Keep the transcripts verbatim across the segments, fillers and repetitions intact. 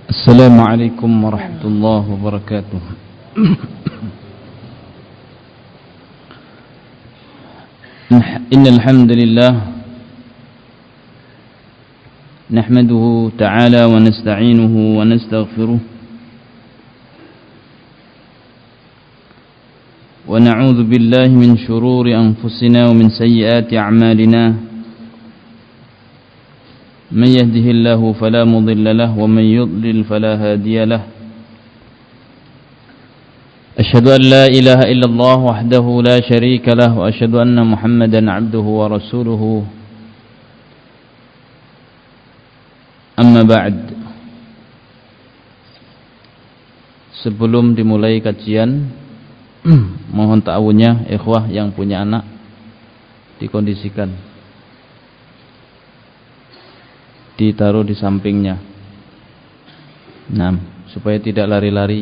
Assalamualaikum warahmatullahi wabarakatuh. Innal hamdalillah nahmaduhu ta'ala wa nasta'inuhu wa nastaghfiruh wa na'udzu billahi min shururi anfusina wa min sayyiati a'malina. من يهده الله فلا مضل له ومن يضلل فلا هادي له أشهد أن لا إله إلا الله وحده لا شريك له وأشهد أن محمدا عبده ورسوله أما بعد. Sebelum dimulai kajian, mohon ta'awunnya ikhwah yang punya anak dikondisikan, ditaruh di sampingnya, nah, supaya tidak lari-lari.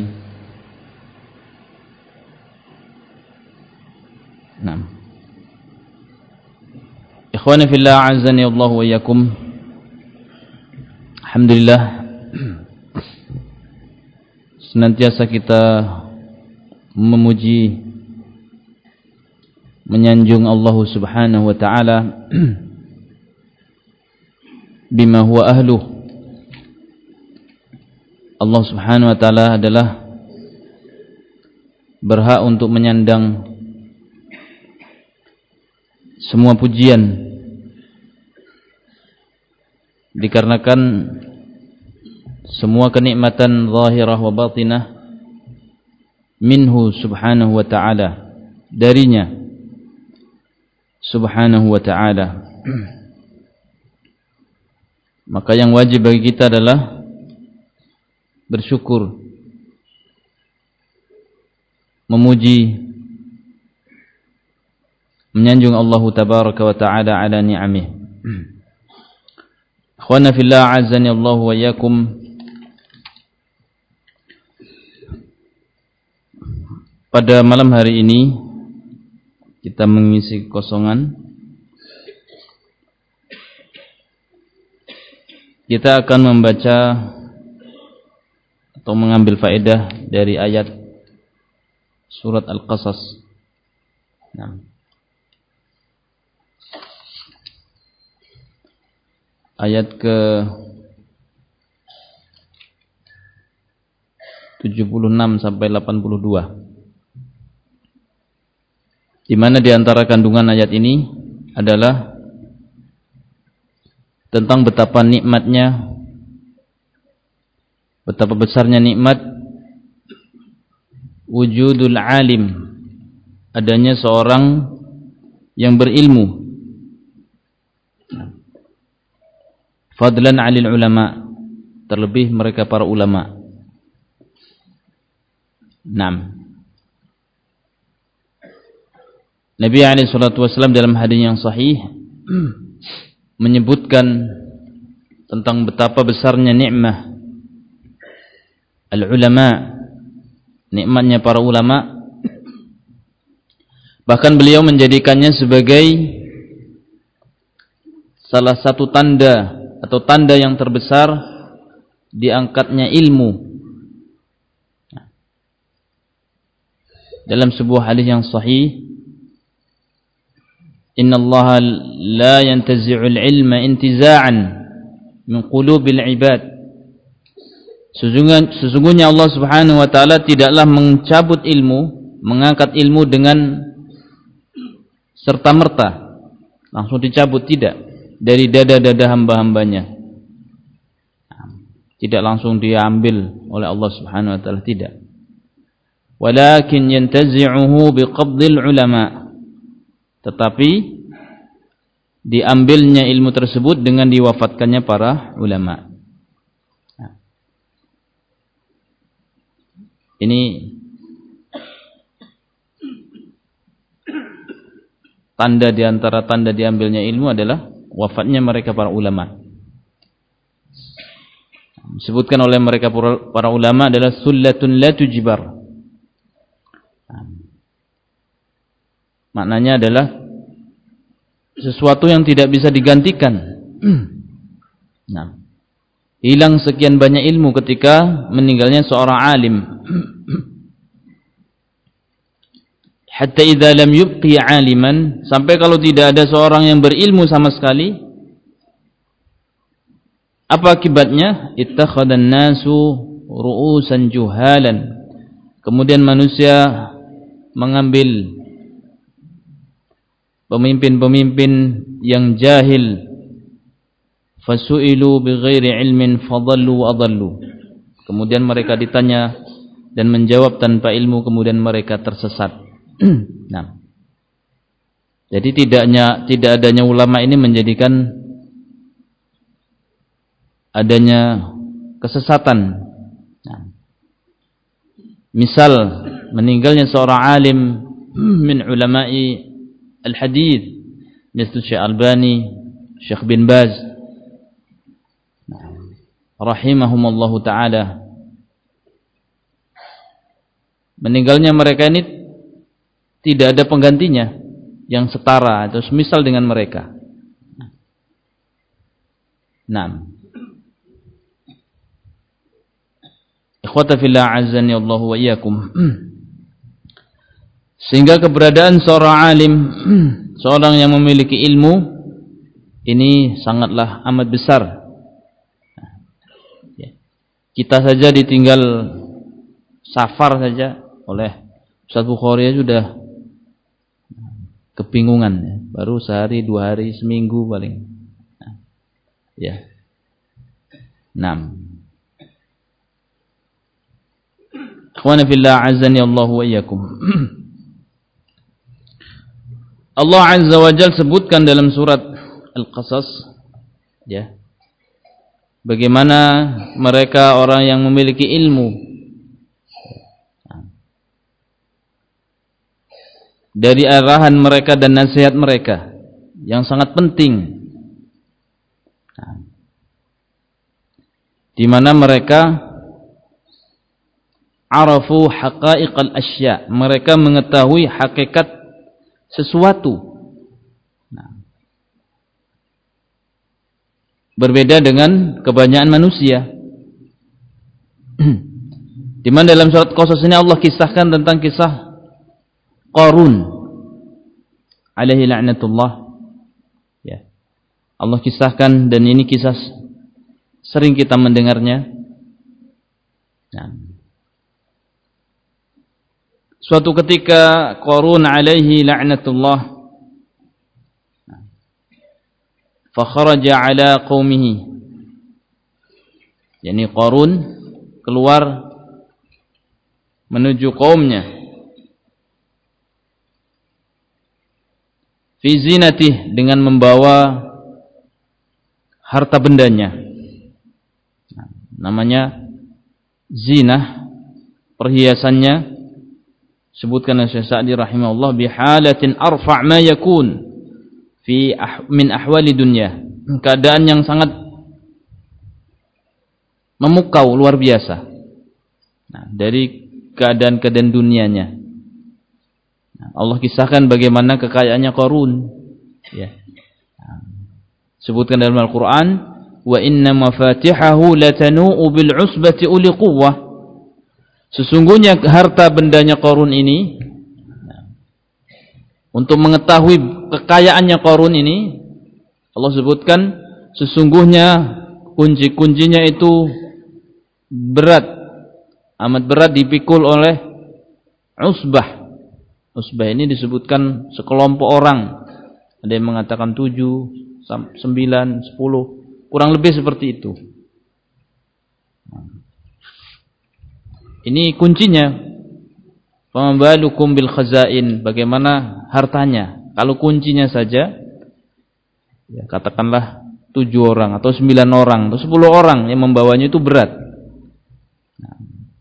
Nah, ikhwani fillah, azani Allah wa iyyakum. Alhamdulillah, senantiasa kita memuji, menyanjung Allah Subhanahu wa ta'ala bima huwa ahluh. Allah Subhanahu wa ta'ala adalah berhak untuk menyandang semua pujian, dikarenakan semua kenikmatan zahirah wa batinah minhu subhanahu wa ta'ala, darinya subhanahu wa ta'ala. Maka yang wajib bagi kita adalah bersyukur, memuji, menyanjung Allah tabaraka wa ta'ala ala ni'amih. Akhwana fillah, azani Allah wa iyyakum. Pada malam hari ini kita mengisi kekosongan. Kita akan membaca atau mengambil faedah dari ayat surat Al-Qasas. Nah, ayat ke tujuh puluh enam sampai delapan puluh dua, di mana di antara kandungan ayat ini adalah tentang betapa nikmatnya, betapa besarnya nikmat wujudul alim, adanya seorang yang berilmu, fadlan 'alil ulama, terlebih mereka para ulama. Naam. Nabi alaihi salatu wasallam dalam hadis yang sahih menyebutkan tentang betapa besarnya nikmah al-ulama, nikmatnya para ulama. Bahkan beliau menjadikannya sebagai salah satu tanda atau tanda yang terbesar diangkatnya ilmu. Dalam sebuah hadis yang sahih, Inna Allah la yantazi'ul ilma intiza'an min qulubil ibad. Sesungguhnya, sesungguhnya Allah Subhanahu wa ta'ala tidaklah mencabut ilmu, mengangkat ilmu dengan serta-merta, langsung dicabut, tidak, dari dada-dada hamba-hambanya. Tidak langsung diambil oleh Allah Subhanahu wa ta'ala, tidak. Walakin yantazi'uhu biqabdil ulama, tetapi diambilnya ilmu tersebut dengan diwafatkannya para ulama. Nah, ini tanda diantara tanda diambilnya ilmu adalah wafatnya mereka para ulama. Disebutkan oleh mereka para ulama adalah sullatun la tujbar. Maknanya adalah sesuatu yang tidak bisa digantikan. Nah, hilang sekian banyak ilmu ketika meninggalnya seorang alim. Hatta idza lam yubqi 'aliman, sampai kalau tidak ada seorang yang berilmu sama sekali, apa akibatnya? Ittakhadhan nasu ru'usan juhalan. Kemudian manusia mengambil pemimpin-pemimpin yang jahil, fasu'ilu bighairi ilmin fadallu wa adallu. Kemudian mereka ditanya dan menjawab tanpa ilmu, kemudian mereka tersesat. Nah, jadi tidaknya tidak adanya ulama ini menjadikan adanya kesesatan. Nah, misal meninggalnya seorang alim min ulama'i al-hadith, misal Syekh Albani, Syekh bin Baz, rahimahumallahu ta'ala. Meninggalnya mereka ini tidak ada penggantinya yang setara atau semisal dengan mereka. Naam. Ikhwata fillah azzani Allah wa iyyakum. Sehingga keberadaan seorang alim, seorang yang memiliki ilmu, ini sangatlah amat besar. Kita saja ditinggal safar saja oleh Ustaz Bukhari sudah kebingungan, ya. Baru sehari, dua hari, seminggu paling. Nah, ya. Naam. Ikhwana fillah azzani Allah wa iyyakum. Allah Azza wa Jalla sebutkan dalam surat Al-Qasas, ya, bagaimana mereka orang yang memiliki ilmu dari arahan mereka dan nasihat mereka yang sangat penting, nah, di mana mereka arafu haqa'iqal asya', mereka mengetahui hakikat sesuatu. Nah, berbeda dengan kebanyakan manusia. Di mana dalam surat Qasas ini Allah kisahkan tentang kisah Qarun alaihi la'natullah, ya. Allah kisahkan, dan ini kisah sering kita mendengarnya. Nah, suatu ketika Qarun alaihi la'natullah fa kharaja ala qaumihi, yakni Qarun keluar menuju kaumnya, fi zinatih, dengan membawa harta bendanya. Nah, namanya zinah, perhiasannya. Sebutkan Syekh Sa'di rahimahullah, bihalatin arfa' ma yakun fi ah, min ahwali dunya, keadaan yang sangat memukau, luar biasa, nah, dari keadaan-keadaan dunianya. Allah kisahkan bagaimana kekayaannya Qarun, ya. Sebutkan dalam Al-Qur'an, wa inna mafatihahu latanu'u bil 'usbati uli quwwah. Sesungguhnya harta bendanya Qarun ini, untuk mengetahui kekayaannya Qarun ini, Allah sebutkan sesungguhnya kunci-kuncinya itu berat, amat berat dipikul oleh usbah. Usbah ini disebutkan sekelompok orang. Ada yang mengatakan tujuh, sembilan, sepuluh, kurang lebih seperti itu. Ini kuncinya. Famabalukum bil khazain, bagaimana hartanya? Kalau kuncinya saja, ya katakanlah tujuh orang atau sembilan orang atau sepuluh orang yang membawanya itu berat. Nah,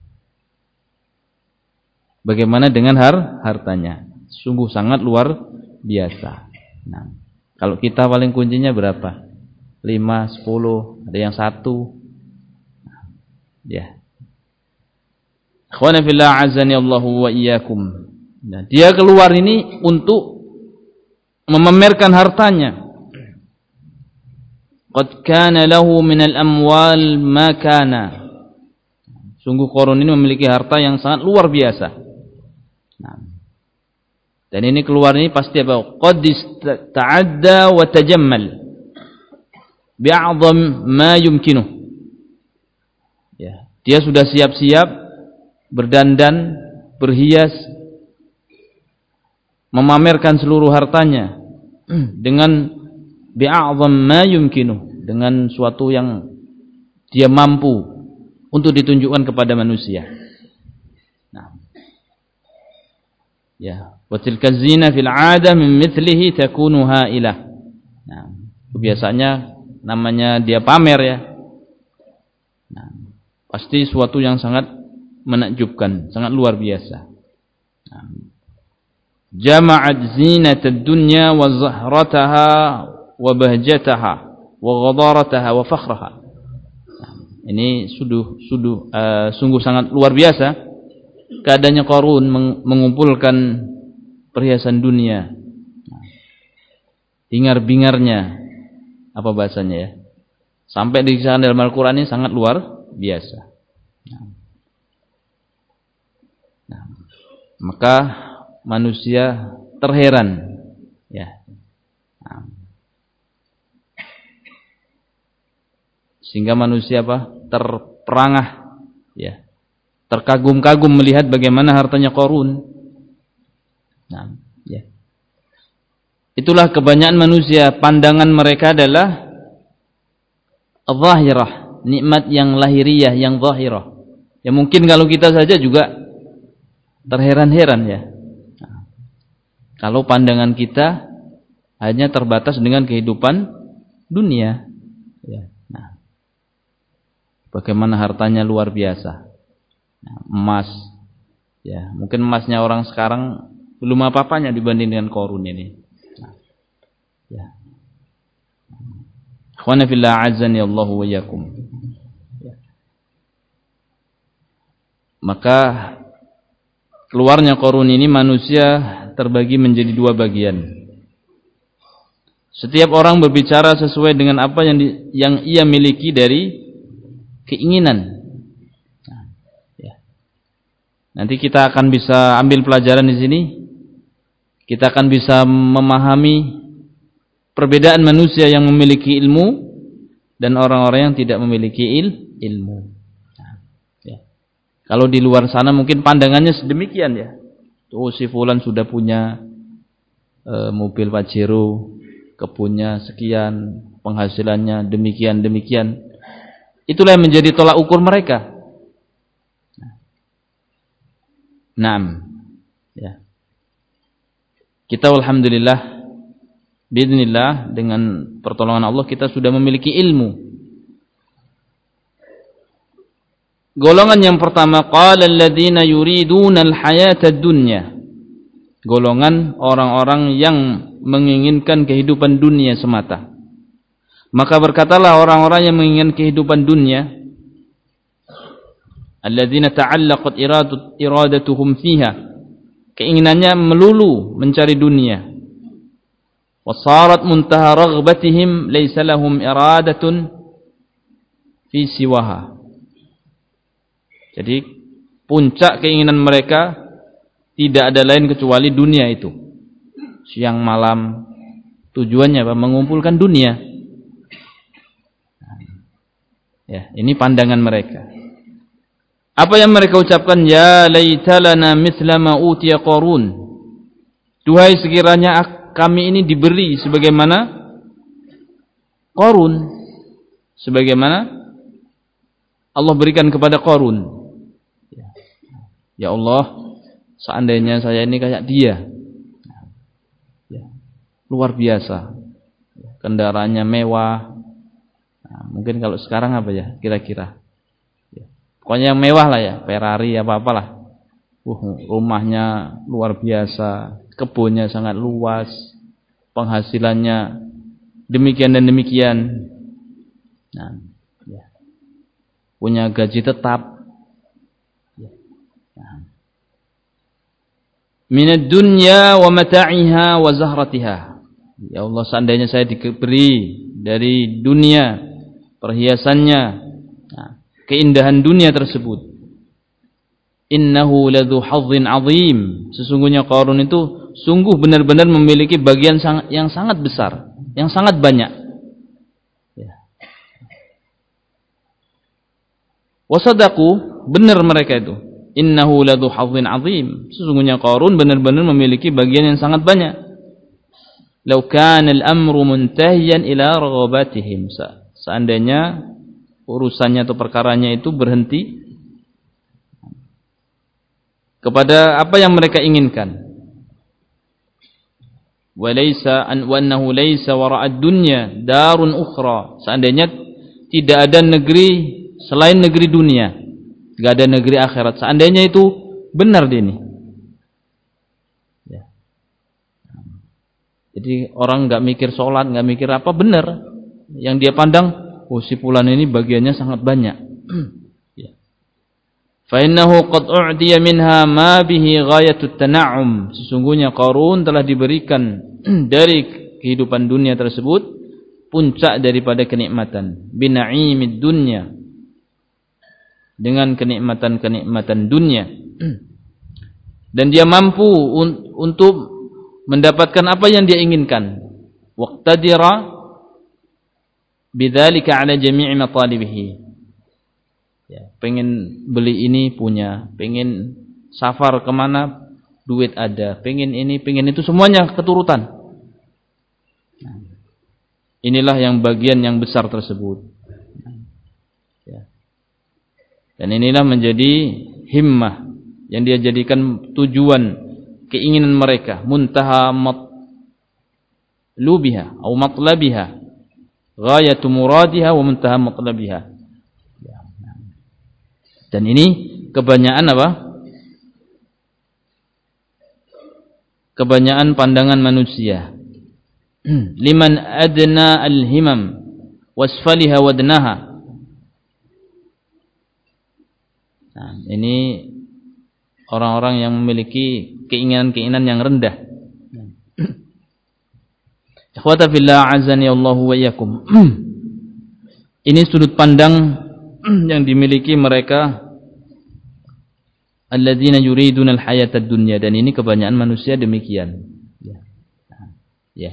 bagaimana dengan har hartanya? Sungguh sangat luar biasa. Nah, kalau kita paling kuncinya berapa? Lima, sepuluh, ada yang satu. Nah, ya. Ikhwana fillah azani Allahu wa iyyakum. Nah, dia keluar ini untuk memamerkan hartanya. qad kana lahu min al-amwal ma kana. Sungguh Qarun ini memiliki harta yang sangat luar biasa. Nah. Dan ini keluar ini pasti apa? Qad ta'adda wa tajammal bi'a'zam ma yumkinuh. Ya, dia sudah siap-siap berdandan, berhias, memamerkan seluruh hartanya dengan bi'a'zam ma yumkinuh, dengan suatu yang dia mampu untuk ditunjukkan kepada manusia. Nah. Ya, wa tilka zina fil 'ada min mithlihi takunu ha'ilah. Nah, biasanya namanya dia pamer ya. Nah, pasti suatu yang sangat menakjubkan, sangat luar biasa. Nah, jama'at zinatad dunya wa zahrataha wa bahjataha wa ghadarataha wa fakhraha. Ini suduh, suduh, uh, sungguh sangat luar biasa keadaannya Qarun meng mengumpulkan perhiasan dunia, hingar-bingarnya, apa bahasanya ya, sampai dikisahkan dalam Al-Quran ini sangat luar biasa. Nah, maka manusia terheran ya. Nah, sehingga manusia apa? Terperangah ya, terkagum-kagum melihat bagaimana hartanya Qarun. Nah, ya. Itulah kebanyakan manusia, pandangan mereka adalah zahirah, nikmat yang lahiriah, yang zahirah. Ya mungkin kalau kita saja juga terheran-heran ya. Nah, kalau pandangan kita hanya terbatas dengan kehidupan dunia ya. Nah, bagaimana hartanya luar biasa. Nah, emas ya, mungkin emasnya orang sekarang belum apa-apanya dibanding dengan Qarun ini. Nah, ya. Ikhwana fillah azani Allah wa iyyakum. Ya. Maka keluarnya Qarun ini manusia terbagi menjadi dua bagian. Setiap orang berbicara sesuai dengan apa yang di, yang ia miliki dari keinginan. Nanti kita akan bisa ambil pelajaran di sini. Kita akan bisa memahami perbedaan manusia yang memiliki ilmu dan orang-orang yang tidak memiliki il, ilmu. Nah, ya. Kalau di luar sana mungkin pandangannya sedemikian ya. Oh, si fulan sudah punya e, mobil Pajero, kebunnya sekian, penghasilannya demikian-demikian. Itulah yang menjadi tolak ukur mereka. Naam. Ya. Kita alhamdulillah biidznillah dengan pertolongan Allah kita sudah memiliki ilmu. Golongan yang pertama qala alladziina yuriduna al-hayata ad-dunya. Golongan orang-orang yang menginginkan kehidupan dunia semata. Maka berkatalah orang-orang yang menginginkan kehidupan dunia, alladzina ta'allaqat iradatuhum fiha, keinginannya melulu mencari dunia. Wasarat muntaha raghbatihim laysa lahum iradatun fi siwaha. Jadi puncak keinginan mereka tidak ada lain kecuali dunia itu. Siang malam tujuannya apa? Mengumpulkan dunia. Ya, ini pandangan mereka. Apa yang mereka ucapkan? Ya laitalana mithla ma utiya Qarun. Duhai sekiranya kami ini diberi sebagaimana Qarun, sebagaimana Allah berikan kepada Qarun. Ya Allah, seandainya saya ini kayak dia. Ya, luar biasa. Kendaraannya mewah. Nah, mungkin kalau sekarang apa ya kira-kira? Pokoknya yang mewah lah ya, Ferrari apa-apalah. Uh, rumahnya luar biasa, kebunnya sangat luas, penghasilannya demikian dan demikian. Nah, ya. Punya gaji tetap. Ya. Nah. Minad dunya wa mata'iha wa zahratiha. Ya Allah, seandainya saya diberi dari dunia, perhiasannya, nah, keindahan dunia tersebut. Innahu ladzu hazzin 'azim. Sesungguhnya Qarun itu sungguh benar-benar memiliki bagian yang sangat besar, yang sangat banyak. Ya. Wasadaqu, benar mereka itu. Innahu ladzu hazzin 'azim. Sesungguhnya Qarun benar-benar memiliki bagian yang sangat banyak. Law kana al-amru muntahiyan ila raghabatihim. Seandainya urusannya atau perkaranya itu berhenti kepada apa yang mereka inginkan. Walaysa an wa annahu laysa wara'ad dunya darun ukhra. Seandainya tidak ada negeri selain negeri dunia, enggak ada negeri akhirat. Seandainya itu benar ini. Ya. Jadi orang enggak mikir salat, enggak mikir apa, benar. Yang dia pandang, oh si fulan ini bagiannya sangat banyak. Fa innahu qad u'tiya minha ma bihi ghayatut tana'um. Sesungguhnya Qarun telah diberikan dari kehidupan dunia tersebut puncak daripada kenikmatan, bina'imid dunya, dengan kenikmatan-kenikmatan dunia. Dan dia mampu un untuk mendapatkan apa yang dia inginkan. Waqtadira bidzalika 'ala jami'i matalibihi. Ya, pengen beli ini punya, pengen safar kemana duit ada, pengen ini, pengen itu, semuanya keturutan. Nah, inilah yang bagian yang besar tersebut. Ya. Dan inilah menjadi himmah yang dia jadikan tujuan keinginan mereka, muntaha matlubiha atau matlabiha, ghayatu muradiha wa muntaha matlabiha. Dan ini kebanyakan apa? Kebanyakan pandangan manusia. Liman adna al-himam wasfaliha wadnaha. Nah, ini orang-orang yang memiliki keinginan-keinginan yang rendah. Ikhwata fillah azani Allah wa iyyakum. Ini sudut pandang yang dimiliki mereka alladzina yuriduna al-hayata ad-dunya, dan ini kebanyakan manusia demikian. Ya. Ya.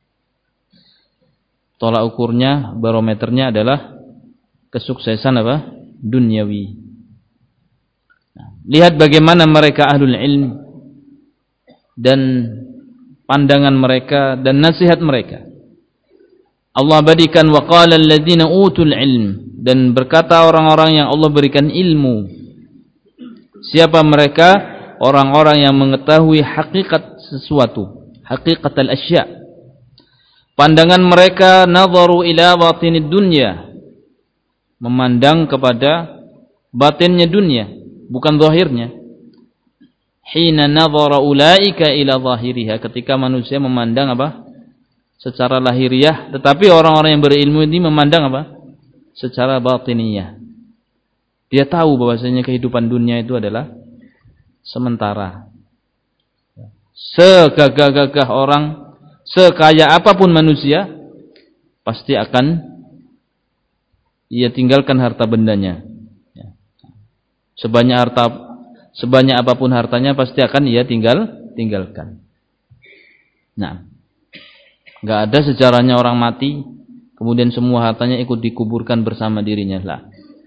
Tolak ukurnya, barometernya adalah kesuksesan apa? Duniawi. Nah, lihat bagaimana mereka ahlul ilm dan pandangan mereka dan nasihat mereka. Allah berikan wa qala alladzina utul ilm, dan berkata orang-orang yang Allah berikan ilmu. Siapa mereka? Orang-orang yang mengetahui hakikat sesuatu, hakikat al-asya'. Pandangan mereka nadharu ila batinid dunya, memandang kepada batinnya dunia, bukan zahirnya. Hina nadhara ulaika ila zahiriha, ketika manusia memandang apa? Secara lahiriah, tetapi orang-orang yang berilmu ini memandang apa? Secara batiniyah. Dia tahu bahwasanya kehidupan dunia itu adalah sementara. Segagah-gagah orang, sekaya apapun manusia, pasti akan ia tinggalkan harta bendanya. Sebanyak harta, sebanyak apapun hartanya pasti akan ia tinggal tinggalkan. Nah, enggak ada sejarahnya orang mati kemudian semua hartanya ikut dikuburkan bersama dirinya lah.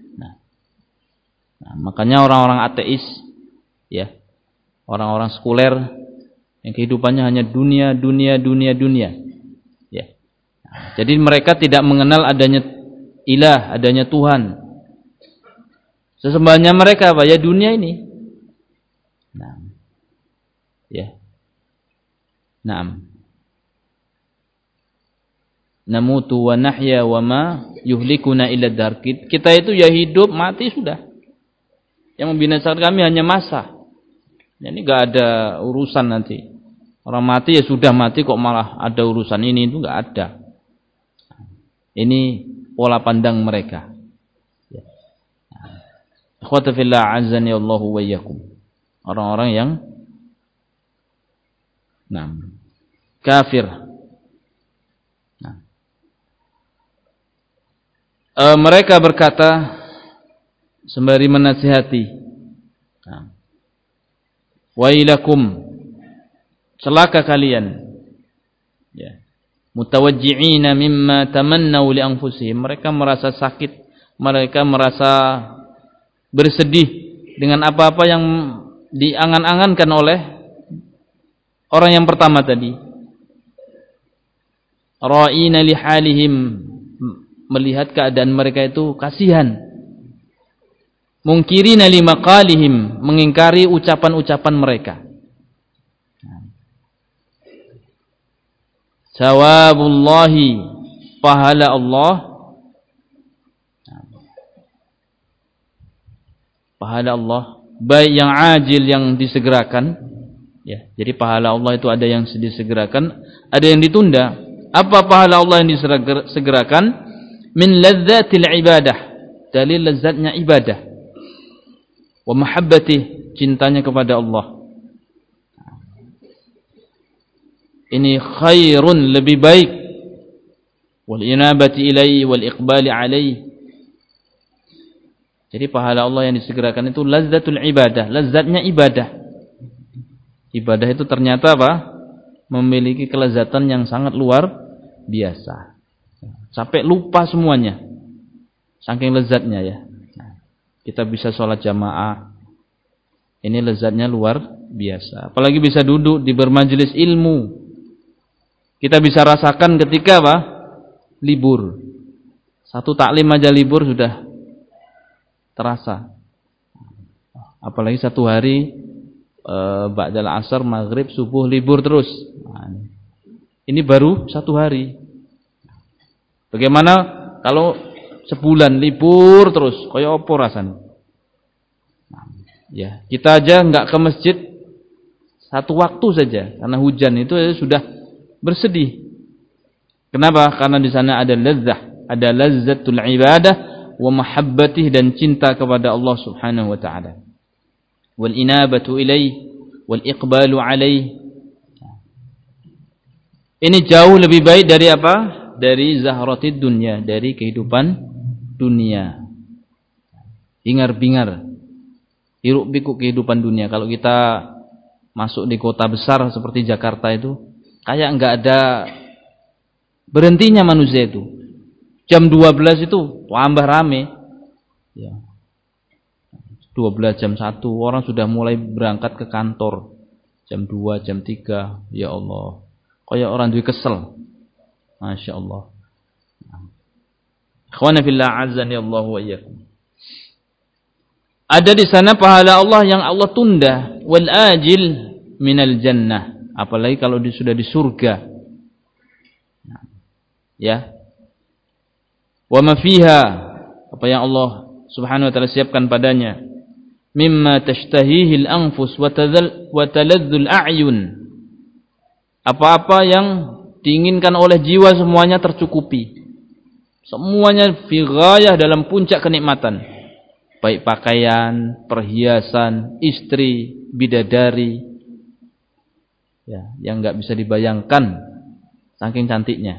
Nah, makanya orang-orang ateis, ya, orang-orang sekuler yang kehidupannya hanya dunia, dunia, dunia, dunia, ya. Nah, jadi mereka tidak mengenal adanya ilah, adanya Tuhan. Sesembahannya mereka apa? Ya dunia ini. Nah, ya, nah, namutu wa nahya wa ma yuhlikuna illa dar. Kita itu ya hidup, mati sudah. Yang membinasakan kami hanya masa. Ini gak ada urusan nanti. Orang mati ya sudah mati, kok malah ada urusan ini itu gak ada. Ini pola pandang mereka. Ikhwata fillah azani Allahu wa iyyakum. Orang-orang yang nah, kafir. Nah, e, mereka berkata sembari menasihati, nah, wailakum, celaka kalian, ya, mutawajji'ina mimma tamannau li anfusihim, mereka merasa sakit, mereka merasa bersedih dengan apa-apa yang diangan-angankan oleh orang yang pertama tadi. Ra'ina li halihim, melihat keadaan mereka itu kasihan. Mungkirina li maqalihim, mengingkari ucapan-ucapan mereka. Sawabullahi, pahala Allah, pahala Allah, baik yang ajil, yang disegerakan, ya. Jadi pahala Allah itu ada yang disegerakan, ada yang ditunda. Apa pahala Allah yang disegerakan? Min lazzatil ibadah, dari lezatnya ibadah, wa mahabbatih, cintanya kepada Allah. Ini khairun, lebih baik, wal inabati ilaihi wal iqbali alaihi. Jadi pahala Allah yang disegerakan itu lazzatul ibadah, lezatnya ibadah. Ibadah itu ternyata apa? Memiliki kelezatan yang sangat luar biasa. Sampai lupa semuanya, saking lezatnya, ya. Kita bisa sholat jamaah, ini lezatnya luar biasa. Apalagi bisa duduk di bermajelis ilmu, kita bisa rasakan ketika apa? Libur. Satu taklim aja libur sudah terasa. Apalagi satu hari e, ba'dal asar, maghrib, subuh, libur terus. Nah, ini baru satu hari. Bagaimana kalau sebulan libur terus? Kayak apa rasanya? Nah, ya, kita aja nggak ke masjid satu waktu saja karena hujan itu sudah bersedih. Kenapa? Karena di sana ada lazzah, ada lazzatul ibadah wa mahabbatih, dan cinta kepada Allah Subhanahu wa taala. Wal inabatu ilaihi wal iqbalu alaihi. Ini jauh lebih baik dari apa? Dari zahratid dunya, dari kehidupan dunia. Hingar-bingar, hiruk-pikuk kehidupan dunia. Kalau kita masuk di kota besar seperti Jakarta itu, kayak enggak ada berhentinya manusia itu. Jam dua belas itu tambah rame. Ya. dua belas, jam satu orang sudah mulai berangkat ke kantor. Jam dua, jam tiga, ya Allah. Kayak orang duwe kesel. Masya Allah. Ikhwana fillah, azani Allah wa iyyakum. Ada di sana pahala Allah yang Allah tunda, wal ajil minal jannah. Apalagi kalau sudah di surga. Ya. Wa ma fiha, apa yang Allah Subhanahu wa taala siapkan padanya. Mimma tashtahihil anfus wa taladzul a'yun. Apa-apa yang diinginkan oleh jiwa semuanya tercukupi. Semuanya fi ghayah, dalam puncak kenikmatan. Baik pakaian, perhiasan, istri, bidadari, ya, yang enggak bisa dibayangkan saking cantiknya.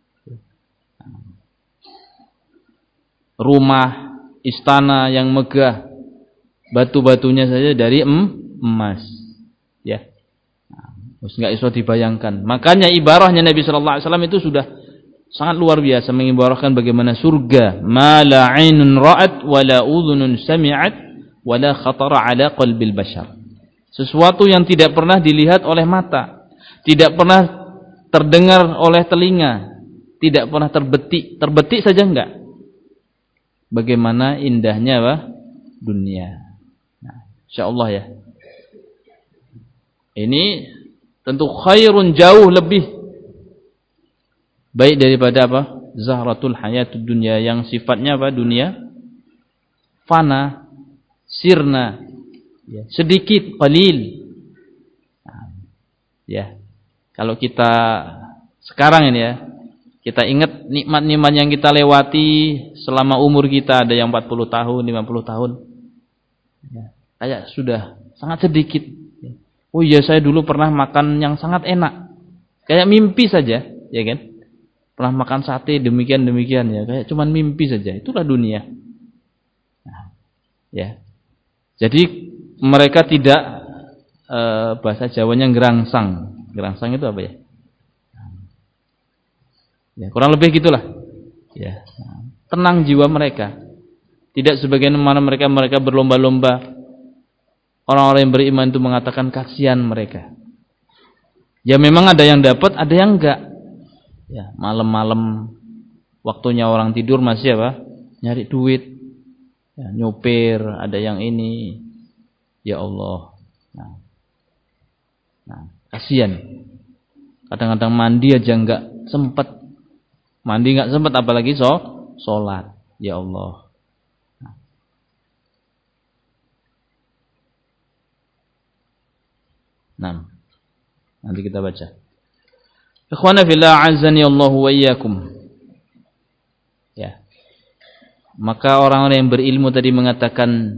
Rumah, istana yang megah, batu-batunya saja dari emas, ya. Terus enggak bisa dibayangkan. Makanya ibarahnya Nabi sallallahu alaihi wasallam itu sudah sangat luar biasa, mengibarahkan bagaimana surga, ma la 'ainun ra'at wa la udhunun sami'at wa la khatara 'ala qalbil bashar. Sesuatu yang tidak pernah dilihat oleh mata, tidak pernah terdengar oleh telinga, tidak pernah terbetik, terbetik saja enggak. Bagaimana indahnya apa? Dunia. Nah, insyaallah ya. Ini tentu khairun, jauh lebih baik daripada apa? Zahratul hayatud dunya, yang sifatnya apa? Dunia fana, sirna, ya, sedikit, qalil. Nah, ya. Kalau kita sekarang ini ya, kita ingat nikmat-nikmat yang kita lewati selama umur kita, ada yang empat puluh tahun, lima puluh tahun. Ya, kayak sudah sangat sedikit. Oh iya, saya dulu pernah makan yang sangat enak. Kayak mimpi saja, ya kan? pernah makan sate demikian-demikian ya, kayak cuman mimpi saja. Itulah dunia. Nah, ya. Jadi mereka tidak e, bahasa Jawanya gerangsang. Gerangsang itu apa ya? Ya, kurang lebih gitulah. Ya. Tenang jiwa mereka. Tidak sebagaimana mereka mereka berlomba-lomba. Orang-orang yang beriman itu mengatakan kasihan mereka. Ya memang ada yang dapat, ada yang enggak. Ya, malam-malam waktunya orang tidur masih apa? Nyari duit. Ya, nyopir, ada yang ini. Ya Allah. Nah, nah kasihan. Kadang-kadang mandi aja enggak sempat. Mandi enggak sempat apalagi so, sholat. Ya Allah. Nah. nah, nanti kita baca. Ikhwana fillah azani Allah wa iyyakum. Ya. Maka orang-orang yang berilmu tadi mengatakan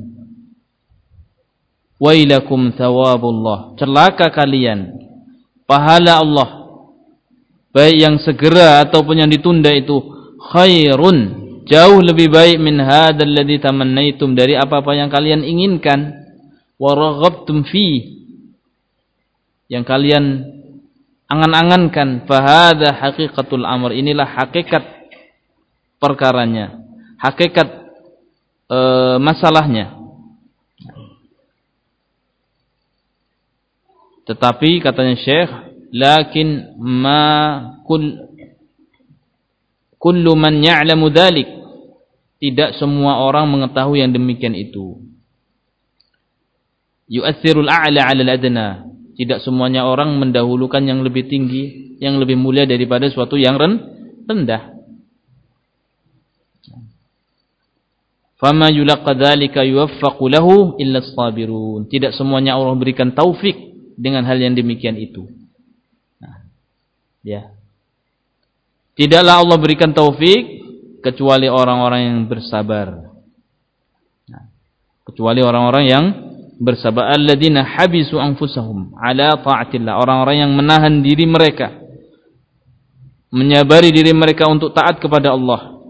wailakum thawabullah. Celaka kalian. Pahala Allah. Baik yang segera ataupun yang ditunda itu khairun. Jauh lebih baik min hadzal ladzi tamannaitum, dari apa-apa yang kalian inginkan. Wa raghabtum fi, yang kalian angan-angankan. Fahadha haqiqatul amr, inilah hakikat perkaranya, hakikat e, masalahnya. Tetapi katanya Syekh, lakin ma kull kullu man ya'lamu dzalik, tidak semua orang mengetahui yang demikian itu. Yu'athirul a'la 'ala al-adna, tidak semuanya orang mendahulukan yang lebih tinggi, yang lebih mulia daripada suatu yang rendah. Fama yulaqqa dzalika yuwaffaqu lahu illa as-sabirun, tidak semuanya Allah berikan taufik dengan hal yang demikian itu. Nah, ya. Tidaklah Allah berikan taufik kecuali orang-orang yang bersabar. Nah, kecuali orang-orang yang bersabar, alladzina habisu anfusahum ala ta'atillah, orang-orang yang menahan diri mereka, menyabari diri mereka untuk taat kepada Allah.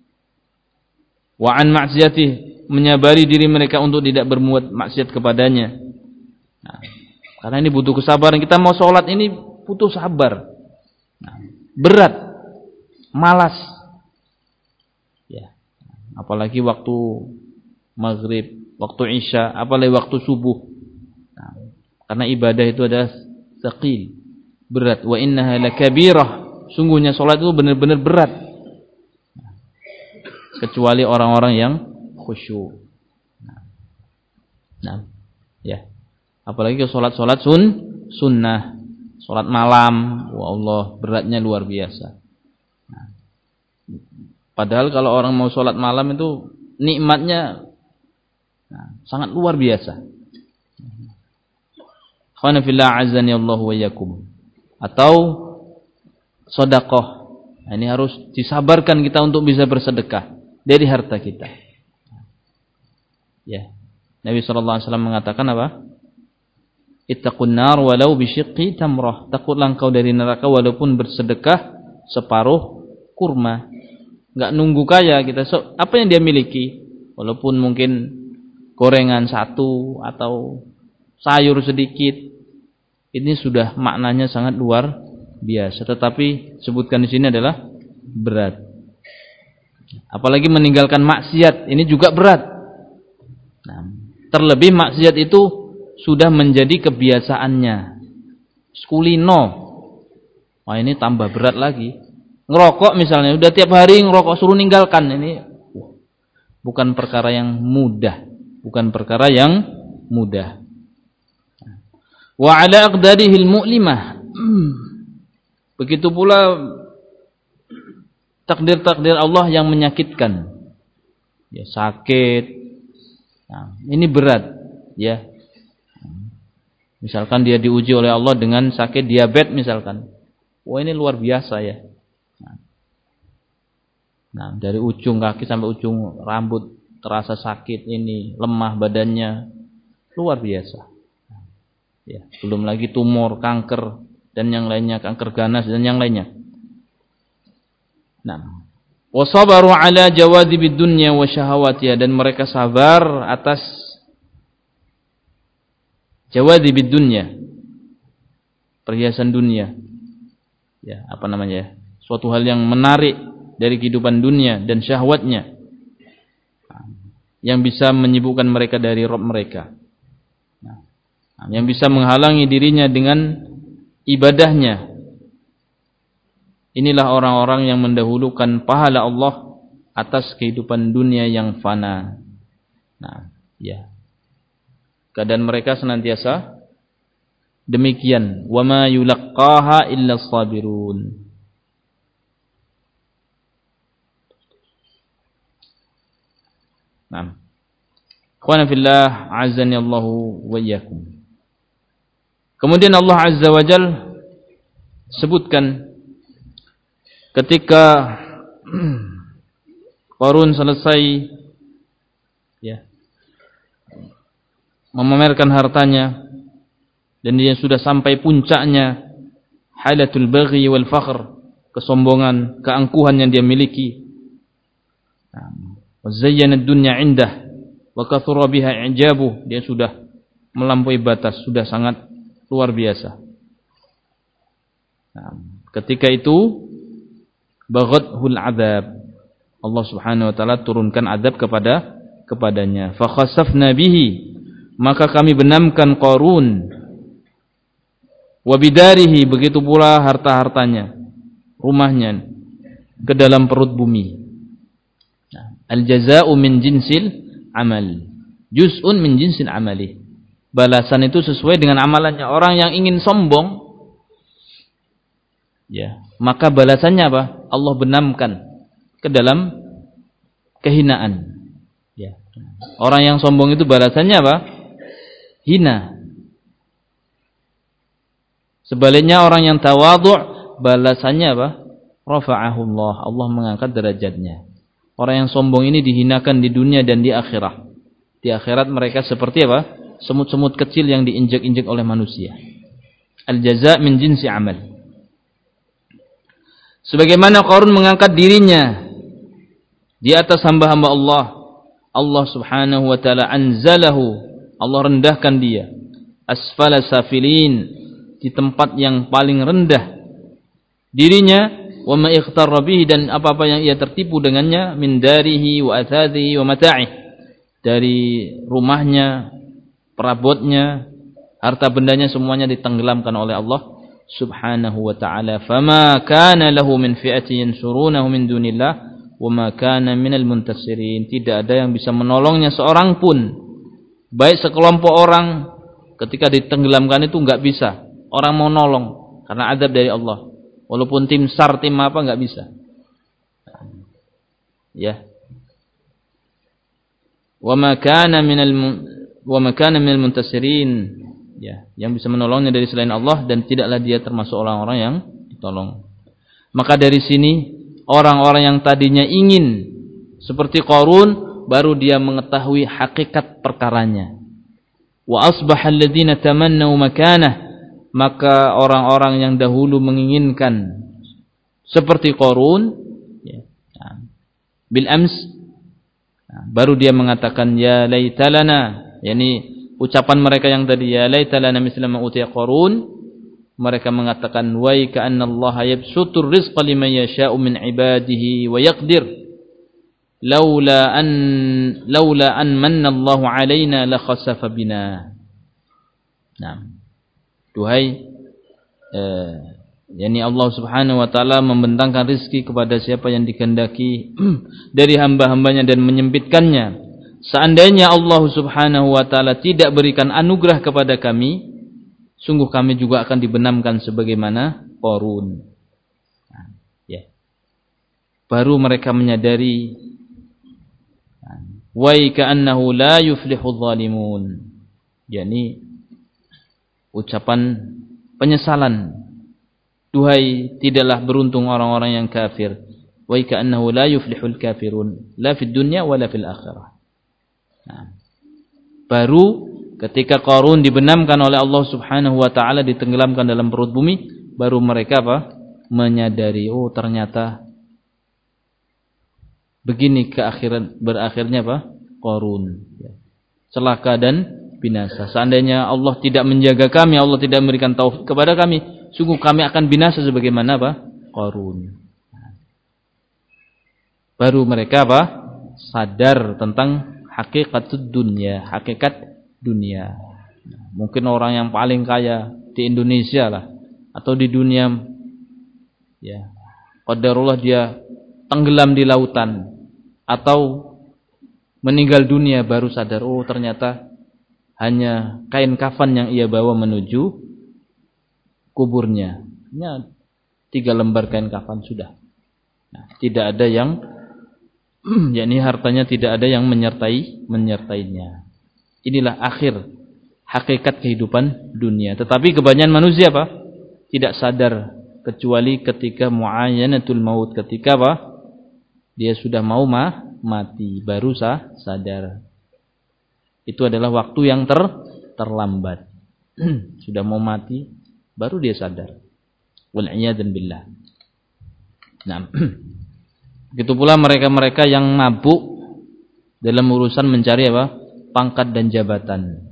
Wa an ma'siyatih, menyabari diri mereka untuk tidak berbuat maksiat kepadanya. Nah, karena ini butuh kesabaran. Kita mau sholat ini butuh sabar. Nah, berat, malas. Ya, apalagi waktu maghrib, waktu isya, apalagi waktu subuh. Nah, karena ibadah itu adalah tsaqil, berat. Wa innaha lakabirah, sungguhnya salat itu benar-benar berat. Nah, kecuali orang-orang yang khusyuk. Nah, nah ya. Apalagi ke salat-salat sun sunnah, salat malam, wa Allah, beratnya luar biasa. Nah, padahal kalau orang mau salat malam itu nikmatnya nah, sangat luar biasa. Khana fillah azani Allah wa iyyakum. Atau sedekah. Nah, ini harus disabarkan kita untuk bisa bersedekah dari harta kita. Ya. Nabi sallallahu alaihi wasallam mengatakan apa? Ittaqun nar walau bisyiqqi tamrah. Takutlah engkau dari neraka walaupun bersedekah separuh kurma. Enggak nunggu kaya kita. So, apa yang dia miliki? Walaupun mungkin gorengan satu atau sayur sedikit, ini sudah maknanya sangat luar biasa. Tetapi sebutkan di sini adalah berat. Apalagi meninggalkan maksiat, ini juga berat. Nah, terlebih maksiat itu sudah menjadi kebiasaannya, skulino. Wah, ini tambah berat lagi. Ngerokok misalnya, udah tiap hari ngerokok, suruh ninggalkan, ini bukan perkara yang mudah. Bukan perkara yang mudah. Wa ala aqdarihil mu'limah. Begitu pula takdir-takdir Allah yang menyakitkan. Ya, sakit. Nah, ini berat, ya. Misalkan dia diuji oleh Allah dengan sakit diabetes misalkan. Wah, ini luar biasa ya. Nah, dari ujung kaki sampai ujung rambut terasa sakit, ini lemah badannya, luar biasa. Ya, belum lagi tumor, kanker dan yang lainnya, kanker ganas dan yang lainnya. Nah, wa sabaru ala jawadibid dunya wa syahawatiha, dan mereka sabar atas jawadibid dunya, perhiasan dunia. Ya, apa namanya ya? Suatu hal yang menarik dari kehidupan dunia dan syahwatnya, yang bisa menyibukkan mereka dari Rabb mereka. Nah, yang bisa menghalangi dirinya dengan ibadahnya. Inilah orang-orang yang mendahulukan pahala Allah atas kehidupan dunia yang fana. Nah, ya. Keadaan mereka senantiasa demikian. Wa ma yulaqqaha illa as-sabirun. Nah. Ikhwana fillah, azani Allahu wa iyyakum. Kemudian Allah Azza wa Jalla sebutkan ketika Qarun selesai ya memamerkan hartanya dan dia sudah sampai puncaknya halatul baghi wal fakhr, kesombongan, keangkuhan yang dia miliki. Wa zayyana ad-dunya 'indah wa kathura biha i'jabuh, dia sudah melampaui batas, sudah sangat luar biasa. Nah, ketika itu baghathul adzab, Allah Subhanahu wa taala turunkan azab kepada kepadanya. Fa khasafna bihi, maka kami benamkan Qarun, wa bidarihi, begitu pula harta-hartanya, rumahnya, ke dalam perut bumi. Nah, al jazaa'u min jinsil amal, juz'un min jinsil amali. Balasan itu sesuai dengan amalannya. Orang yang ingin sombong, ya, maka balasannya apa? Allah benamkan ke dalam kehinaan. Ya. Orang yang sombong itu balasannya apa? Hina. Sebaliknya orang yang tawadhu' balasannya apa? Rafa'ahu Allah, Allah mengangkat derajatnya. Orang yang sombong ini dihinakan di dunia dan di akhirat. Di akhirat mereka seperti apa? Semut-semut kecil yang diinjak-injak oleh manusia. Al-jaza' min jinsi amal. Sebagaimana Qarun mengangkat dirinya di atas hamba-hamba Allah, Allah Subhanahu wa taala anzalahu, Allah rendahkan dia asfala safilin, di tempat yang paling rendah dirinya, wa ma ikhtarra bihi, dan apa-apa yang ia tertipu dengannya, min darihi wa athadihi wa mata'ih, dari rumahnya, perabotnya, harta bendanya, semuanya ditenggelamkan oleh Allah Subhanahu wa ta'ala. Fama kana lahu min fi'atin yansurunahu min dunillah wa ma kana minal muntasirin. Tidak ada yang bisa menolongnya seorang pun, baik sekelompok orang, ketika ditenggelamkan itu enggak bisa orang mau nolong karena azab dari Allah. Walaupun tim SAR, tim apa, enggak bisa. Ya. Wa ma kana minal wa ma kana minal muntasirin. Ya, yang bisa menolongnya dari selain Allah, dan tidaklah dia termasuk orang-orang yang ditolong. Maka dari sini orang-orang yang tadinya ingin seperti Qarun, baru dia mengetahui hakikat perkaranya. Wa asbaha alladziina tamannau makanah, maka orang-orang yang dahulu menginginkan seperti Qarun, ya, bil ams, baru dia mengatakan ya laitalana, yakni ucapan mereka yang tadi ya laitalana misla ma utiya Qarun, mereka mengatakan wa ka'anna Allah yabsutur rizqa liman yasha'u min ibadihi wa yaqdir laula an laula an manna Allahu alaina la khasafa bina. Nah, duhai eh, yakni Allah Subhanahu wa taala membentangkan rezeki kepada siapa yang dikehendaki dari hamba-hambanya dan menyempitkannya. Seandainya Allah Subhanahu wa taala tidak berikan anugerah kepada kami, sungguh kami juga akan dibenamkan sebagaimana Qarun. Nah, ya. Baru mereka menyadari wa ka'annahu la yuflihudz zalimun. yakni ucapan penyesalan. Duhai, tidaklah beruntung orang-orang yang kafir. Wa ka'annahu la yuflihul kafirun la fid dunya wala fil akhirah. Nah, baru ketika Qarun dibenamkan oleh Allah Subhanahu wa taala, ditenggelamkan dalam perut bumi, baru mereka apa? Menyadari, oh ternyata begini keakhiran berakhirnya apa? Qarun. Ya. Celaka dan binasa. Seandainya Allah tidak menjaga kami, Allah tidak memberikan taufik kepada kami, sungguh kami akan binasa sebagaimana apa? Qarun. Baru mereka apa? Sadar tentang hakikatud dunia, hakikat dunia. Mungkin orang yang paling kaya di Indonesia lah, atau di dunia, ya, qadarullah dia tenggelam di lautan atau meninggal dunia, baru sadar, oh ternyata hanya kain kafan yang ia bawa menuju kuburnya. Hanya tiga lembar kain kafan sudah. Nah, tidak ada yang yakni hartanya tidak ada yang menyertai menyertainya. Inilah akhir hakikat kehidupan dunia. Tetapi kebanyakan manusia apa? Tidak sadar kecuali ketika muayyanatul maut, ketika apa? Dia sudah mau mah, mati, baru sah sadar. Itu adalah waktu yang ter terlambat. Sudah mau mati baru dia sadar. Wal iyadzan billah. Nah, begitu pula mereka-mereka yang mabuk dalam urusan mencari apa? Pangkat dan jabatan.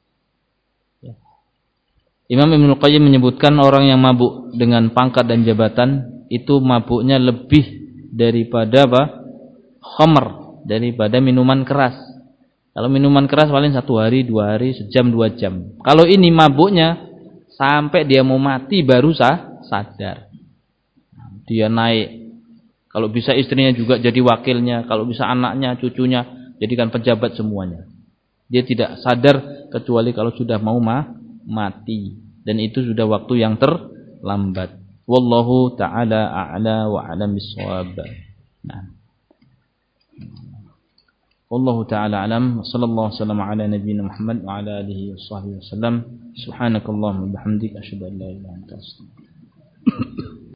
Imam Ibnul Qayyim menyebutkan orang yang mabuk dengan pangkat dan jabatan itu mabuknya lebih daripada apa? Khamr, daripada minuman keras. Kalau minuman keras paling satu hari, dua hari, sejam, dua jam. Kalau ini mabuknya sampai dia mau mati baru sah, sadar. Dia naik. Kalau bisa istrinya juga jadi wakilnya, kalau bisa anaknya, cucunya jadikan pejabat semuanya. Dia tidak sadar kecuali kalau sudah mau ma mati, dan itu sudah waktu yang terlambat. Wallahu ta'ala a'la wa a'lam bis-shawab. Nah. Wallahu ta'ala a'lam. Sallallahu wasallam ala nabiyyina Muhammad wa ala alihi washabbihi wasallam. Subhanakallahumma wa bihamdika asyhadu an la ilaha illa anta astaghfiruka